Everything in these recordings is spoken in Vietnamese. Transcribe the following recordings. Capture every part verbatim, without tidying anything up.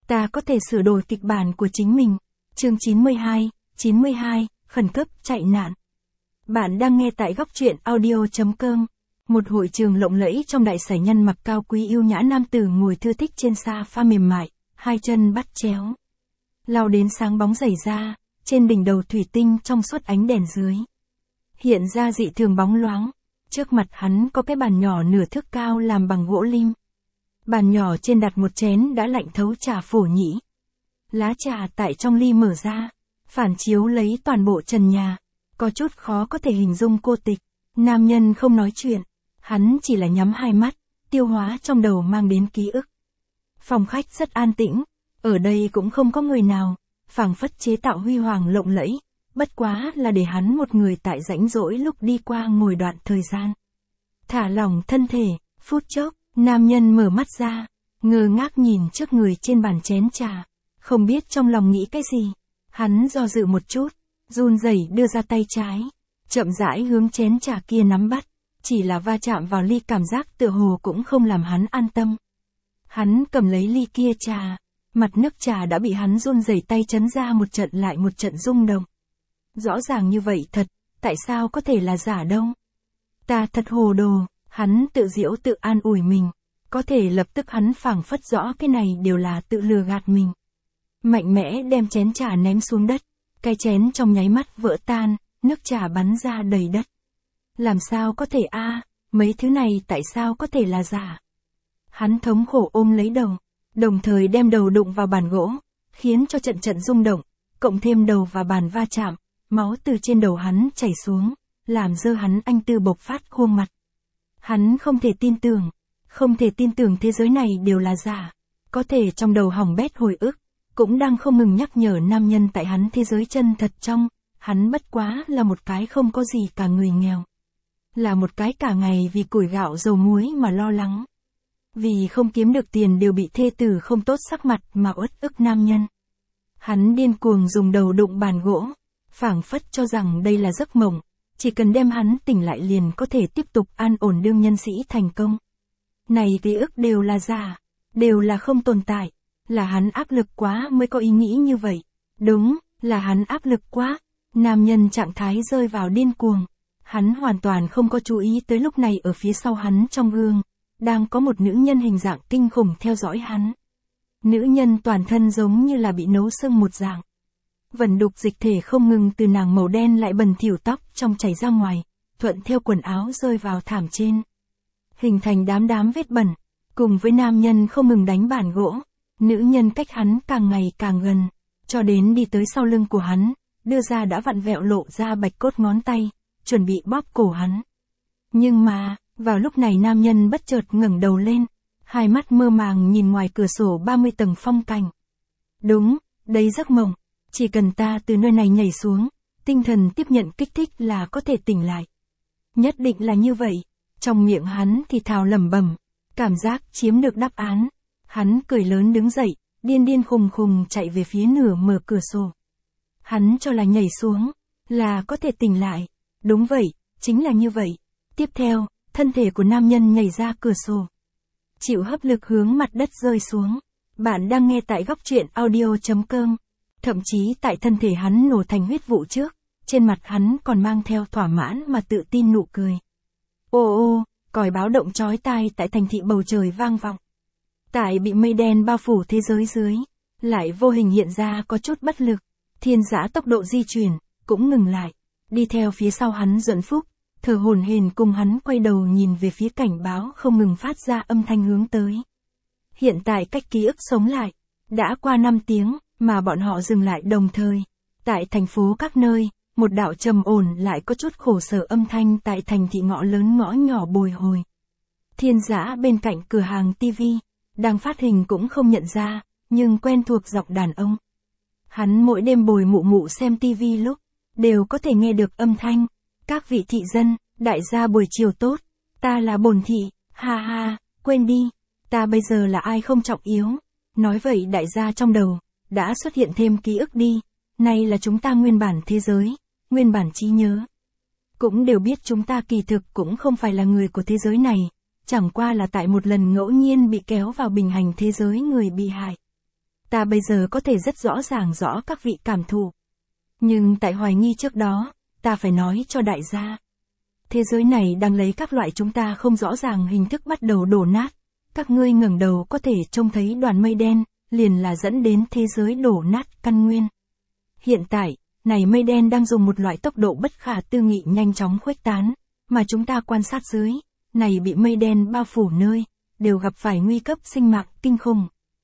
Ta có thể sửa đổi kịch bản của chính mình. Chương chín mươi hai, chín mươi hai, khẩn cấp chạy nạn. Bạn đang nghe tại góc truyện audio chấm com. Một hội trường lộng lẫy trong đại sảnh, nhân mặc cao quý yêu nhã nam tử ngồi thư thích trên sofa mềm mại, hai chân bắt chéo. Lau đến sáng bóng rải ra, trên đỉnh đầu thủy tinh trong suốt ánh đèn dưới. Hiện ra dị thường bóng loáng. Trước mặt hắn có cái bàn nhỏ nửa thước cao làm bằng gỗ lim. Bàn nhỏ trên đặt một chén đã lạnh thấu trà phổ nhĩ. Lá trà tại trong ly mở ra, phản chiếu lấy toàn bộ trần nhà. Có chút khó có thể hình dung cô tịch. Nam nhân không nói chuyện, hắn chỉ là nhắm hai mắt, tiêu hóa trong đầu mang đến ký ức. Phòng khách rất an tĩnh, ở đây cũng không có người nào, phảng phất chế tạo huy hoàng lộng lẫy, bất quá là để hắn một người tại rãnh rỗi lúc đi qua ngồi đoạn thời gian. Thả lỏng thân thể, phút chốc, nam nhân mở mắt ra, ngơ ngác nhìn trước người trên bàn chén trà, không biết trong lòng nghĩ cái gì. Hắn do dự một chút, run rẩy đưa ra tay trái, chậm rãi hướng chén trà kia nắm bắt, chỉ là va chạm vào ly cảm giác tựa hồ cũng không làm hắn an tâm. Hắn cầm lấy ly kia trà, mặt nước trà đã bị hắn run rẩy tay chấn ra một trận lại một trận rung động. Rõ ràng như vậy thật, tại sao có thể là giả đâu? Ta thật hồ đồ, hắn tự giễu tự an ủi mình, có thể lập tức hắn phảng phất rõ cái này đều là tự lừa gạt mình. Mạnh mẽ đem chén trà ném xuống đất, cái chén trong nháy mắt vỡ tan, nước trà bắn ra đầy đất. Làm sao có thể a, à, mấy thứ này tại sao có thể là giả? Hắn thống khổ ôm lấy đầu, đồng thời đem đầu đụng vào bàn gỗ, khiến cho trận trận rung động, cộng thêm đầu và bàn va chạm, máu từ trên đầu hắn chảy xuống, làm dơ hắn anh tư bộc phát khuôn mặt. Hắn không thể tin tưởng, không thể tin tưởng thế giới này đều là giả, có thể trong đầu hỏng bét hồi ức, cũng đang không ngừng nhắc nhở nam nhân tại hắn thế giới chân thật trong, hắn bất quá là một cái không có gì cả người nghèo. Là một cái cả ngày vì củi gạo dầu muối mà lo lắng. Vì không kiếm được tiền đều bị thê tử không tốt sắc mặt mà uất ức nam nhân. Hắn điên cuồng dùng đầu đụng bàn gỗ, phảng phất cho rằng đây là giấc mộng, chỉ cần đem hắn tỉnh lại liền có thể tiếp tục an ổn đương nhân sĩ thành công. Này ký ức đều là giả, đều là không tồn tại, là hắn áp lực quá mới có ý nghĩ như vậy. Đúng, là hắn áp lực quá. Nam nhân trạng thái rơi vào điên cuồng. Hắn hoàn toàn không có chú ý tới lúc này ở phía sau hắn trong gương, đang có một nữ nhân hình dạng kinh khủng theo dõi hắn. Nữ nhân toàn thân giống như là bị nấu sưng một dạng. Vẩn đục dịch thể không ngừng từ nàng màu đen lại bẩn thỉu tóc trong chảy ra ngoài, thuận theo quần áo rơi vào thảm trên. Hình thành đám đám vết bẩn, cùng với nam nhân không ngừng đánh bàn gỗ, nữ nhân cách hắn càng ngày càng gần, cho đến đi tới sau lưng của hắn, đưa ra đã vặn vẹo lộ ra bạch cốt ngón tay, chuẩn bị bóp cổ hắn. Nhưng mà, vào lúc này nam nhân bất chợt ngẩng đầu lên, hai mắt mơ màng nhìn ngoài cửa sổ ba mươi tầng phong cảnh. Đúng, đấy giấc mộng, chỉ cần ta từ nơi này nhảy xuống, tinh thần tiếp nhận kích thích là có thể tỉnh lại. Nhất định là như vậy, trong miệng hắn thì thào lẩm bẩm, cảm giác chiếm được đáp án. Hắn cười lớn đứng dậy, điên điên khùng khùng chạy về phía nửa mở cửa sổ. Hắn cho là nhảy xuống, là có thể tỉnh lại. Đúng vậy, chính là như vậy. Tiếp theo, thân thể của nam nhân nhảy ra cửa sổ. Chịu hấp lực hướng mặt đất rơi xuống. Bạn đang nghe tại góc truyện audio chấm com. Thậm chí tại thân thể hắn nổ thành huyết vụ trước, trên mặt hắn còn mang theo thỏa mãn mà tự tin nụ cười. Ô ô, còi báo động chói tai tại thành thị bầu trời vang vọng. Tại bị mây đen bao phủ thế giới dưới, lại vô hình hiện ra có chút bất lực. Thiên Dã tốc độ di chuyển, cũng ngừng lại. Đi theo phía sau hắn Duẫn Phúc, thở hổn hển cùng hắn quay đầu nhìn về phía cảnh báo không ngừng phát ra âm thanh hướng tới. Hiện tại cách ký ức sống lại, đã qua năm tiếng, mà bọn họ dừng lại đồng thời. Tại thành phố các nơi, một đạo trầm ổn lại có chút khổ sở âm thanh tại thành thị ngõ lớn ngõ nhỏ bồi hồi. Thiên Dã bên cạnh cửa hàng tivi, đang phát hình cũng không nhận ra, nhưng quen thuộc giọng đàn ông. Hắn mỗi đêm bồi mụ mụ xem tivi lúc, đều có thể nghe được âm thanh. Các vị thị dân, đại gia buổi chiều tốt, ta là Bồn thị, ha ha, quên đi, ta bây giờ là ai không trọng yếu. Nói vậy đại gia trong đầu, đã xuất hiện thêm ký ức đi, nay là chúng ta nguyên bản thế giới, nguyên bản trí nhớ. Cũng đều biết chúng ta kỳ thực cũng không phải là người của thế giới này, chẳng qua là tại một lần ngẫu nhiên bị kéo vào bình hành thế giới người bị hại. ta bây giờ có thể rất rõ ràng rõ các vị cảm thụ. Nhưng tại hoài nghi trước đó, ta phải nói cho đại gia. Thế giới này đang lấy các loại chúng ta không rõ ràng hình thức bắt đầu đổ nát. Các ngươi ngẩng đầu có thể trông thấy đoàn mây đen, liền là dẫn đến thế giới đổ nát căn nguyên. Hiện tại, này mây đen đang dùng một loại tốc độ bất khả tư nghị nhanh chóng khuếch tán, mà chúng ta quan sát dưới, này bị mây đen bao phủ nơi, đều gặp phải nguy cấp sinh mạng kinh khủng.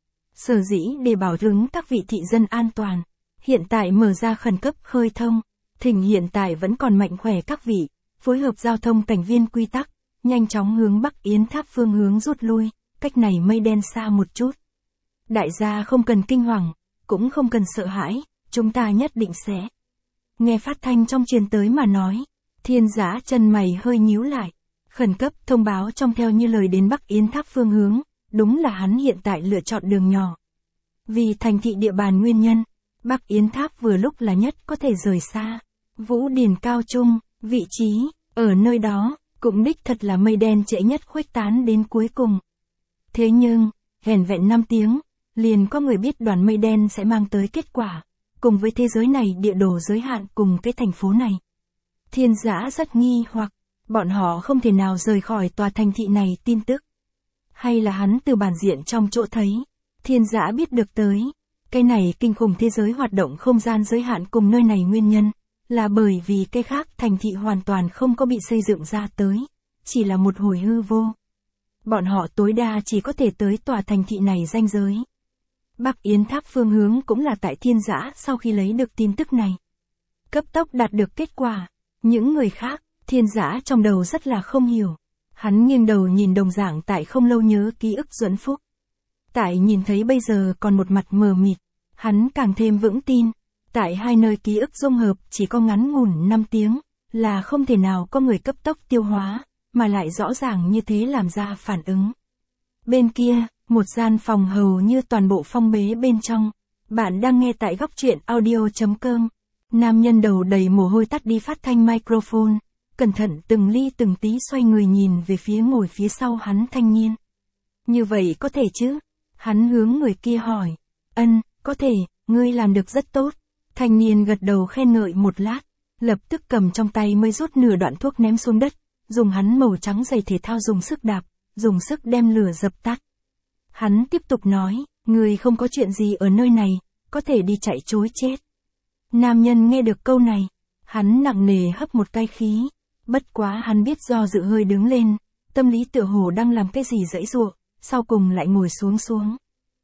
Sở dĩ để bảo chứng các vị thị dân an toàn, hiện tại mở ra khẩn cấp khơi thông, thỉnh hiện tại vẫn còn mạnh khỏe các vị, phối hợp giao thông cảnh viên quy tắc, nhanh chóng hướng Bắc Yến Tháp phương hướng rút lui, cách này mây đen xa một chút. Đại gia không cần kinh hoàng, cũng không cần sợ hãi, chúng ta nhất định sẽ. Nghe phát thanh trong truyền tới mà nói, Thiên Giã chân mày hơi nhíu lại, khẩn cấp thông báo trong theo như lời đến Bắc Yến Tháp phương hướng, đúng là hắn hiện tại lựa chọn đường nhỏ. Vì thành thị địa bàn nguyên nhân, Bắc Yến Tháp vừa lúc là nhất có thể rời xa. Vũ Điển Cao Trung, vị trí, ở nơi đó, cũng đích thật là mây đen trễ nhất khuếch tán đến cuối cùng. Thế nhưng, hèn vẹn năm tiếng, liền có người biết đoàn mây đen sẽ mang tới kết quả, cùng với thế giới này địa đồ giới hạn cùng cái thành phố này. Thiên Giã rất nghi hoặc, bọn họ không thể nào rời khỏi tòa thành thị này tin tức. Hay là hắn từ bản diện trong chỗ thấy, Thiên Giã biết được tới, cái này kinh khủng thế giới hoạt động không gian giới hạn cùng nơi này nguyên nhân, là bởi vì cái khác thành thị hoàn toàn không có bị xây dựng ra tới, chỉ là một hồi hư vô. Bọn họ tối đa chỉ có thể tới tòa thành thị này ranh giới. Bắc Yến Tháp phương hướng cũng là tại Thiên Giã sau khi lấy được tin tức này. Cấp tốc đạt được kết quả, những người khác, Thiên Giã trong đầu rất là không hiểu. Hắn nghiêng đầu nhìn đồng dạng tại không lâu nhớ ký ức Duẫn Phúc. Tại nhìn thấy bây giờ còn một mặt mờ mịt, hắn càng thêm vững tin. Tại hai nơi ký ức dung hợp chỉ có ngắn ngủn năm tiếng, là không thể nào có người cấp tốc tiêu hóa, mà lại rõ ràng như thế làm ra phản ứng. Bên kia, một gian phòng hầu như toàn bộ phong bế bên trong. Bạn đang nghe tại góc truyện audio chấm com. Nam nhân đầu đầy mồ hôi tắt đi phát thanh microphone, cẩn thận từng ly từng tí xoay người nhìn về phía ngồi phía sau hắn thanh niên. Như vậy có thể chứ? Hắn hướng người kia hỏi. Ân, có thể, ngươi làm được rất tốt. Thanh niên gật đầu khen ngợi một lát, lập tức cầm trong tay mới rút nửa đoạn thuốc ném xuống đất, dùng hắn màu trắng giày thể thao dùng sức đạp, dùng sức đem lửa dập tắt. Hắn tiếp tục nói, người không có chuyện gì ở nơi này, có thể đi chạy trối chết. Nam nhân nghe được câu này, hắn nặng nề hấp một cái khí, bất quá hắn biết do dự hơi đứng lên, tâm lý tựa hồ đang làm cái gì giãy giụa, sau cùng lại ngồi xuống xuống.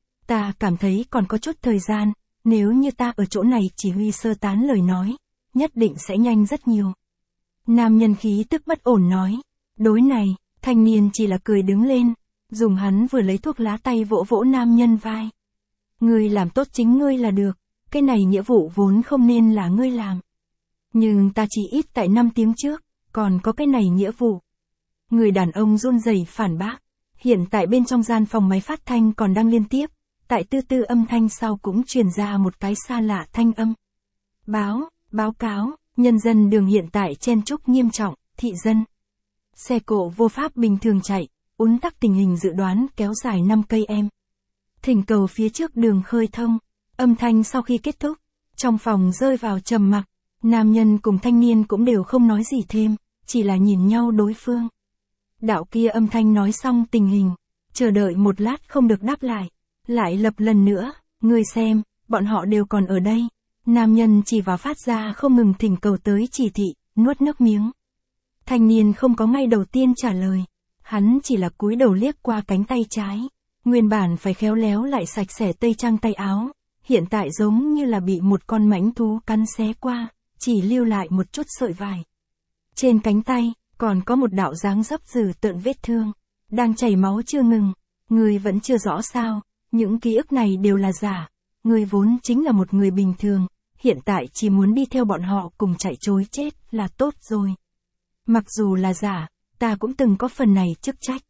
Ta cảm thấy còn có chút thời gian, nếu như ta ở chỗ này chỉ huy sơ tán lời nói, nhất định sẽ nhanh rất nhiều. Nam nhân khí tức bất ổn nói, đối này, thanh niên chỉ là cười đứng lên, dùng hắn vừa lấy thuốc lá tay vỗ vỗ nam nhân vai. Ngươi làm tốt chính ngươi là được, cái này nghĩa vụ vốn không nên là ngươi làm. Nhưng ta chỉ ít tại năm tiếng trước, còn có cái này nghĩa vụ. Người đàn ông run rẩy phản bác, hiện tại bên trong gian phòng máy phát thanh còn đang liên tiếp, tại tư tư âm thanh sau cũng truyền ra một cái xa lạ thanh âm. Báo, báo cáo, nhân dân đường hiện tại chen chúc nghiêm trọng, thị dân. Xe cộ vô pháp bình thường chạy, ùn tắc tình hình dự đoán kéo dài năm cây em. Thỉnh cầu phía trước đường khơi thông. Âm thanh sau khi kết thúc, trong phòng rơi vào trầm mặc, nam nhân cùng thanh niên cũng đều không nói gì thêm, chỉ là nhìn nhau đối phương. Đạo kia âm thanh nói xong tình hình, chờ đợi một lát không được đáp lại, lại lập lần nữa, ngươi xem, bọn họ đều còn ở đây. Nam nhân chỉ vào phát ra không ngừng thỉnh cầu tới chỉ thị, nuốt nước miếng. Thanh niên không có ngay đầu tiên trả lời, hắn chỉ là cúi đầu liếc qua cánh tay trái, nguyên bản phải khéo léo lại sạch sẽ tây trang tay áo, hiện tại giống như là bị một con mãnh thú cắn xé qua, chỉ lưu lại một chút sợi vải. Trên cánh tay, còn có một đạo dáng dấp dữ tợn vết thương, đang chảy máu chưa ngừng, người vẫn chưa rõ sao, những ký ức này đều là giả, người vốn chính là một người bình thường, hiện tại chỉ muốn đi theo bọn họ cùng chạy trối chết là tốt rồi. Mặc dù là giả, ta cũng từng có phần này chức trách.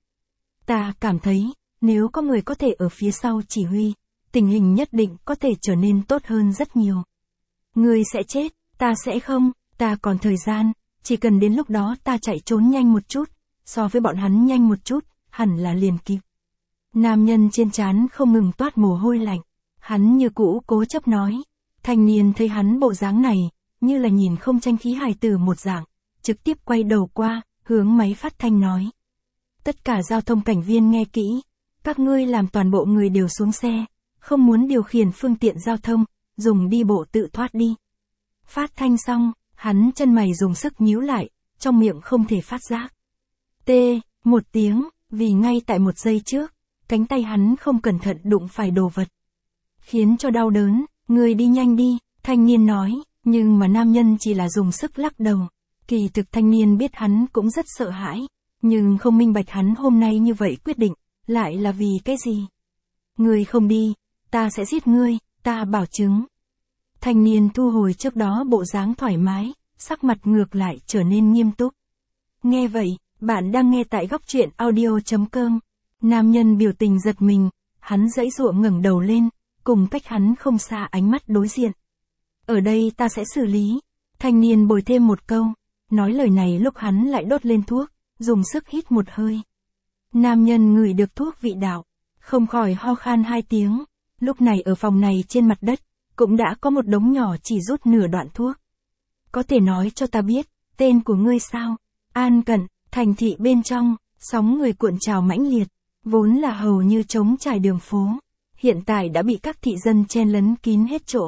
Ta cảm thấy, nếu có người có thể ở phía sau chỉ huy, tình hình nhất định có thể trở nên tốt hơn rất nhiều. Người sẽ chết, ta sẽ không, ta còn thời gian, chỉ cần đến lúc đó ta chạy trốn nhanh một chút, so với bọn hắn nhanh một chút, hẳn là liền kịp. Nam nhân trên trán không ngừng toát mồ hôi lạnh, Hắn như cũ cố chấp nói. Thanh niên thấy hắn bộ dáng này, như là nhìn không tranh khí hài tử một dạng, trực tiếp quay đầu qua, hướng máy phát thanh nói. Tất cả giao thông cảnh viên nghe kỹ, các ngươi làm toàn bộ người đều xuống xe, không muốn điều khiển phương tiện giao thông, dùng đi bộ tự thoát đi. Phát thanh xong, hắn chân mày dùng sức nhíu lại, trong miệng không thể phát giác. T, một tiếng, vì ngay tại một giây trước, cánh tay hắn không cẩn thận đụng phải đồ vật. Khiến cho đau đớn, người đi nhanh đi, thanh niên nói, nhưng mà nam nhân chỉ là dùng sức lắc đầu. Kỳ thực thanh niên biết hắn cũng rất sợ hãi, nhưng không minh bạch hắn hôm nay như vậy quyết định, lại là vì cái gì? Ngươi không đi, ta sẽ giết ngươi, ta bảo chứng. Thanh niên thu hồi trước đó bộ dáng thoải mái, sắc mặt ngược lại trở nên nghiêm túc. Nghe vậy, bạn đang nghe tại góc truyện audio chấm com. Nam nhân biểu tình giật mình, hắn giãy giụa ngẩng đầu lên, cùng cách hắn không xa ánh mắt đối diện. Ở đây ta sẽ xử lý. Thanh niên bồi thêm một câu, nói lời này lúc hắn lại đốt lên thuốc, dùng sức hít một hơi. Nam nhân ngửi được thuốc vị đạo, không khỏi ho khan hai tiếng. Lúc này ở phòng này trên mặt đất, cũng đã có một đống nhỏ chỉ rút nửa đoạn thuốc. Có thể nói cho ta biết, tên của ngươi sao? An Cận, thành thị bên trong, sóng người cuộn trào mãnh liệt, vốn là hầu như trống trải đường phố, hiện tại đã bị các thị dân chen lấn kín hết chỗ.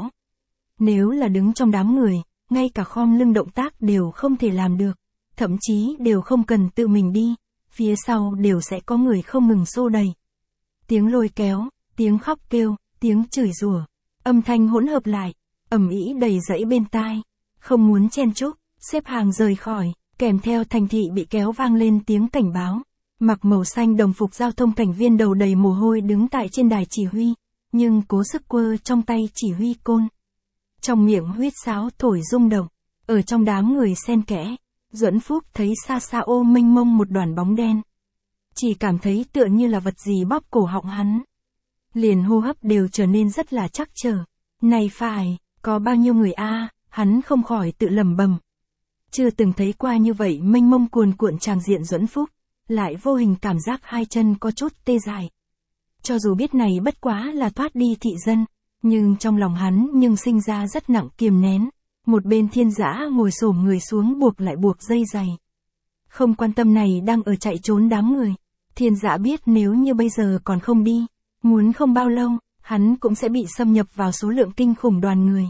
Nếu là đứng trong đám người, ngay cả khom lưng động tác đều không thể làm được, thậm chí đều không cần tự mình đi, phía sau đều sẽ có người không ngừng xô đẩy. Tiếng lôi kéo, tiếng khóc kêu, tiếng chửi rủa, âm thanh hỗn hợp lại, ầm ĩ đầy dẫy bên tai, không muốn chen chúc, xếp hàng rời khỏi, kèm theo thành thị bị kéo vang lên tiếng cảnh báo. Mặc màu xanh đồng phục giao thông cảnh viên đầu đầy mồ hôi đứng tại trên đài chỉ huy, nhưng cố sức quơ trong tay chỉ huy côn. Trong miệng huýt sáo thổi rung động, ở trong đám người xen kẽ, Duẫn Phúc thấy xa xa ô mênh mông một đoàn bóng đen. Chỉ cảm thấy tựa như là vật gì bóp cổ họng hắn. Liền hô hấp đều trở nên rất là chắc trở. Này phải, có bao nhiêu người a? Hắn không khỏi tự lẩm bẩm. Chưa từng thấy qua như vậy mênh mông cuồn cuộn tràng diện. Duẫn Phúc lại vô hình cảm giác hai chân có chút tê dại. Cho dù biết này bất quá là thoát đi thị dân, nhưng trong lòng hắn nhưng sinh ra rất nặng kiềm nén. Một bên Thiên Dã ngồi xổm người xuống buộc lại buộc dây giày. Không quan tâm này đang ở chạy trốn đám người. Thiên Dã biết nếu như bây giờ còn không đi, muốn không bao lâu, hắn cũng sẽ bị xâm nhập vào số lượng kinh khủng đoàn người.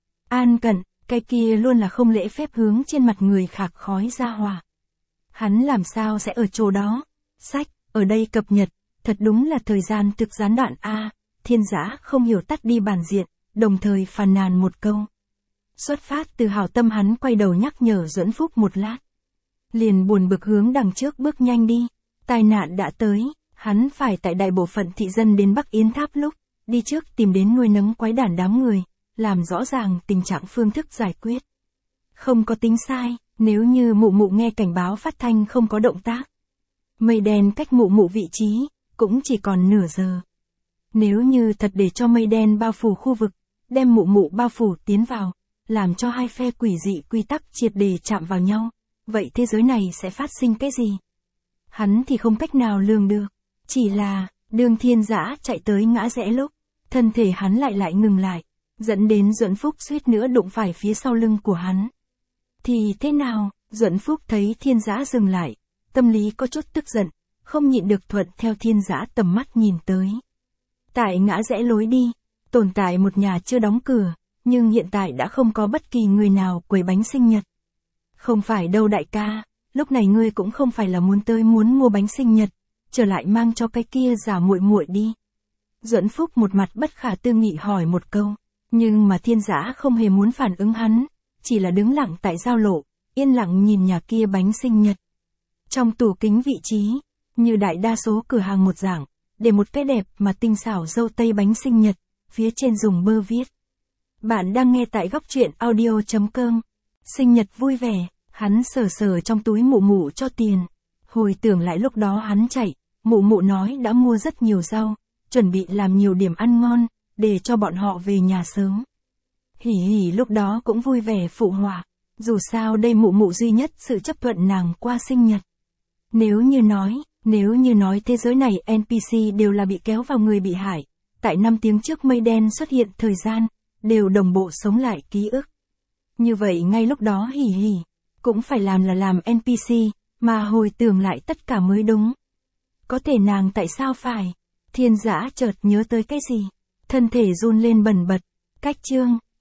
An Cận, cái kia luôn là không lễ phép hướng trên mặt người khạc khói ra hỏa. Hắn làm sao sẽ ở chỗ đó? Sách, ở đây cập nhật, thật đúng là thời gian thực gián đoạn a. Thiên Dã không hiểu tắt đi bản diện, đồng thời phàn nàn một câu. Xuất phát từ hảo tâm hắn quay đầu nhắc nhở Duẫn Phúc một lát. Liền buồn bực hướng đằng trước bước nhanh đi. Tai nạn đã tới, hắn phải tại đại bộ phận thị dân đến Bắc Yến Tháp lúc, đi trước tìm đến nuôi nấng quái đản đám người, làm rõ ràng tình trạng phương thức giải quyết. Không có tính sai, nếu như mụ mụ nghe cảnh báo phát thanh không có động tác. Mây đen cách mụ mụ vị trí, cũng chỉ còn nửa giờ. Nếu như thật để cho mây đen bao phủ khu vực, đem mụ mụ bao phủ tiến vào, làm cho hai phe quỷ dị quy tắc triệt để chạm vào nhau, vậy thế giới này sẽ phát sinh cái gì? Hắn thì không cách nào lường được, chỉ là, đường Thiên Dã chạy tới ngã rẽ lúc, thân thể hắn lại lại ngừng lại, dẫn đến Duẫn Phúc suýt nữa đụng phải phía sau lưng của hắn. Thì thế nào? Duẫn Phúc thấy Thiên Dã dừng lại, tâm lý có chút tức giận, không nhịn được thuận theo Thiên Dã tầm mắt nhìn tới. Tại ngã rẽ lối đi, tồn tại một nhà chưa đóng cửa, nhưng hiện tại đã không có bất kỳ người nào quẩy bánh sinh nhật. Không phải đâu đại ca, lúc này ngươi cũng không phải là muốn tới muốn mua bánh sinh nhật, trở lại mang cho cái kia giả muội muội đi. Duẫn Phúc một mặt bất khả tư nghị hỏi một câu, nhưng mà Thiên Dã không hề muốn phản ứng hắn, chỉ là đứng lặng tại giao lộ, yên lặng nhìn nhà kia bánh sinh nhật. Trong tủ kính vị trí, như đại đa số cửa hàng một dạng, để một cái đẹp mà tinh xảo dâu tây bánh sinh nhật, phía trên dùng bơ viết. Bạn đang nghe tại góc truyện audio chấm com. Sinh nhật vui vẻ, hắn sờ sờ trong túi mụ mụ cho tiền. Hồi tưởng lại lúc đó hắn chạy, mụ mụ nói đã mua rất nhiều rau, chuẩn bị làm nhiều điểm ăn ngon, để cho bọn họ về nhà sớm. Hỉ hỉ lúc đó cũng vui vẻ phụ họa, dù sao đây mụ mụ duy nhất sự chấp thuận nàng qua sinh nhật. Nếu như nói, nếu như nói thế giới này en pê xê đều là bị kéo vào người bị hại, tại năm tiếng trước mây đen xuất hiện thời gian, đều đồng bộ sống lại ký ức. Như vậy ngay lúc đó hỉ hỉ, cũng phải làm là làm en pê xê, mà hồi tưởng lại tất cả mới đúng. Có thể nàng tại sao phải? Thiên Dã chợt nhớ tới cái gì? Thân thể run lên bần bật. Cách chương.